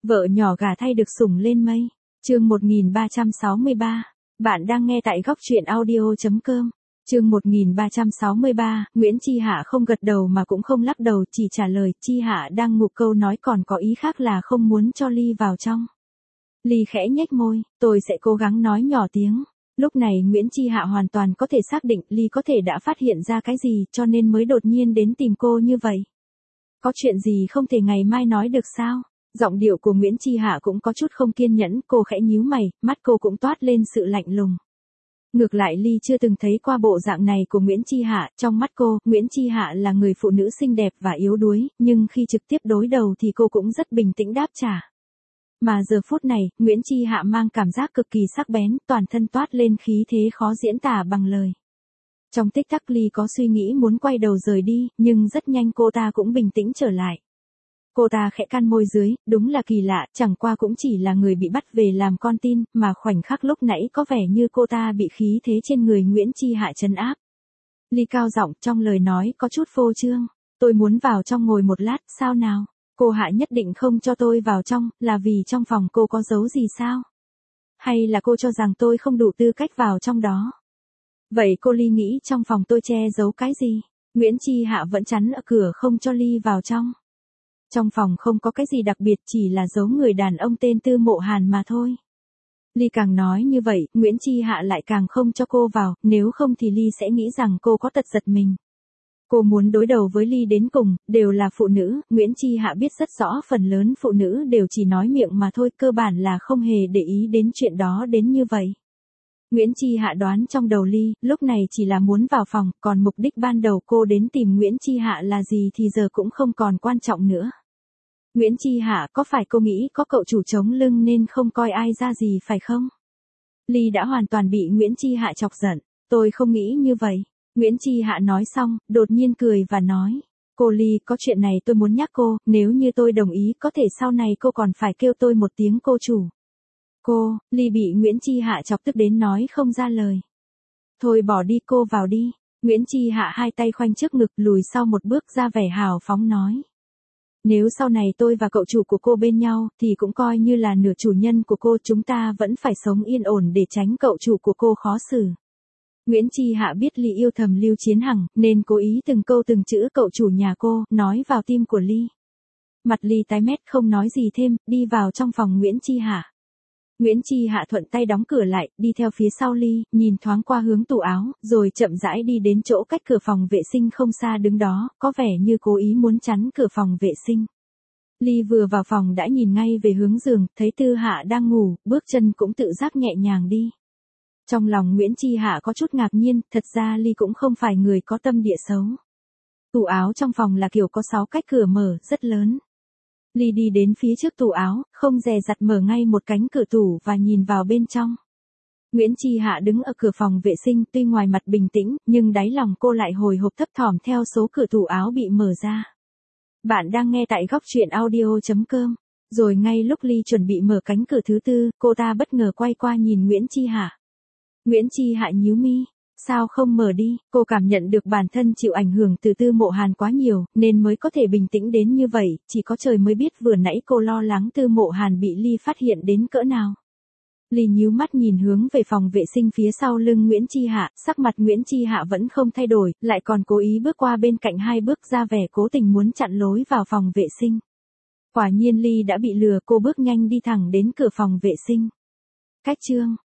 Vợ nhỏ gả thay được sủng lên mây. Chương 1363. Bạn đang nghe tại góc truyện audio.com. Chương 1363, Nguyễn Chi Hạ không gật đầu mà cũng không lắc đầu, chỉ trả lời, Chi Hạ đang ngụ câu nói còn có ý khác là không muốn cho Ly vào trong. Ly khẽ nhếch môi, tôi sẽ cố gắng nói nhỏ tiếng. Lúc này Nguyễn Chi Hạ hoàn toàn có thể xác định Ly có thể đã phát hiện ra cái gì cho nên mới đột nhiên đến tìm cô như vậy. Có chuyện gì không thể ngày mai nói được sao? Giọng điệu của Nguyễn Chi Hạ cũng có chút không kiên nhẫn, cô khẽ nhíu mày, mắt cô cũng toát lên sự lạnh lùng. Ngược lại Ly chưa từng thấy qua bộ dạng này của Nguyễn Chi Hạ, trong mắt cô, Nguyễn Chi Hạ là người phụ nữ xinh đẹp và yếu đuối, nhưng khi trực tiếp đối đầu thì cô cũng rất bình tĩnh đáp trả. Mà giờ phút này, Nguyễn Chi Hạ mang cảm giác cực kỳ sắc bén, toàn thân toát lên khí thế khó diễn tả bằng lời. Trong tích tắc Ly có suy nghĩ muốn quay đầu rời đi, nhưng rất nhanh cô ta cũng bình tĩnh trở lại. Cô ta khẽ cắn môi dưới, đúng là kỳ lạ, chẳng qua cũng chỉ là người bị bắt về làm con tin, mà khoảnh khắc lúc nãy có vẻ như cô ta bị khí thế trên người Nguyễn Chi Hạ trấn áp. Ly cao giọng trong lời nói có chút phô trương, tôi muốn vào trong ngồi một lát, sao nào? Cô Hạ nhất định không cho tôi vào trong, là vì trong phòng cô có giấu gì sao? Hay là cô cho rằng tôi không đủ tư cách vào trong đó? Vậy cô Ly nghĩ trong phòng tôi che giấu cái gì? Nguyễn Chi Hạ vẫn chắn ở cửa không cho Ly vào trong. Trong phòng không có cái gì đặc biệt, chỉ là giấu người đàn ông tên Tư Mộ Hàn mà thôi. Ly càng nói như vậy, Nguyễn Chi Hạ lại càng không cho cô vào, nếu không thì Ly sẽ nghĩ rằng cô có tật giật mình. Cô muốn đối đầu với Ly đến cùng, đều là phụ nữ, Nguyễn Chi Hạ biết rất rõ phần lớn phụ nữ đều chỉ nói miệng mà thôi, cơ bản là không hề để ý đến chuyện đó đến như vậy. Nguyễn Chi Hạ đoán trong đầu Ly, lúc này chỉ là muốn vào phòng, còn mục đích ban đầu cô đến tìm Nguyễn Chi Hạ là gì thì giờ cũng không còn quan trọng nữa. Nguyễn Chi Hạ, có phải cô nghĩ có cậu chủ chống lưng nên không coi ai ra gì phải không? Ly đã hoàn toàn bị Nguyễn Chi Hạ chọc giận, tôi không nghĩ như vậy. Nguyễn Chi Hạ nói xong, đột nhiên cười và nói, cô Ly, có chuyện này tôi muốn nhắc cô, nếu như tôi đồng ý có thể sau này cô còn phải kêu tôi một tiếng cô chủ. Cô, Ly bị Nguyễn Chi Hạ chọc tức đến nói không ra lời. Thôi bỏ đi, cô vào đi. Nguyễn Chi Hạ hai tay khoanh trước ngực lùi sau một bước ra vẻ hào phóng nói. Nếu sau này tôi và cậu chủ của cô bên nhau thì cũng coi như là nửa chủ nhân của cô, chúng ta vẫn phải sống yên ổn để tránh cậu chủ của cô khó xử. Nguyễn Chi Hạ biết Ly yêu thầm Lưu Chiến Hằng nên cố ý từng câu từng chữ cậu chủ nhà cô nói vào tim của Ly. Mặt Ly tái mét không nói gì thêm, đi vào trong phòng Nguyễn Chi Hạ. Nguyễn Chi Hạ thuận tay đóng cửa lại, đi theo phía sau Ly, nhìn thoáng qua hướng tủ áo, rồi chậm rãi đi đến chỗ cách cửa phòng vệ sinh không xa đứng đó, có vẻ như cố ý muốn chắn cửa phòng vệ sinh. Ly vừa vào phòng đã nhìn ngay về hướng giường, thấy Tư Hạ đang ngủ, bước chân cũng tự giác nhẹ nhàng đi. Trong lòng Nguyễn Chi Hạ có chút ngạc nhiên, thật ra Ly cũng không phải người có tâm địa xấu. Tủ áo trong phòng là kiểu có 6 cách cửa mở, rất lớn. Ly đi đến phía trước tủ áo, không dè dặt mở ngay một cánh cửa tủ và nhìn vào bên trong. Nguyễn Chi Hạ đứng ở cửa phòng vệ sinh, tuy ngoài mặt bình tĩnh, nhưng đáy lòng cô lại hồi hộp thấp thỏm theo số cửa tủ áo bị mở ra. Bạn đang nghe tại góc truyện audio.com. Rồi ngay lúc Ly chuẩn bị mở cánh cửa thứ tư, cô ta bất ngờ quay qua nhìn Nguyễn Chi Hạ. Nguyễn Chi Hạ nhíu mi. Sao không mở đi? Cô cảm nhận được bản thân chịu ảnh hưởng từ Tư Mộ Hàn quá nhiều, nên mới có thể bình tĩnh đến như vậy, chỉ có trời mới biết vừa nãy cô lo lắng Tư Mộ Hàn bị Ly phát hiện đến cỡ nào. Ly nhíu mắt nhìn hướng về phòng vệ sinh phía sau lưng Nguyễn Chi Hạ, sắc mặt Nguyễn Chi Hạ vẫn không thay đổi, lại còn cố ý bước qua bên cạnh 2 bước ra vẻ cố tình muốn chặn lối vào phòng vệ sinh. Quả nhiên Ly đã bị lừa, cô bước nhanh đi thẳng đến cửa phòng vệ sinh. Cách chương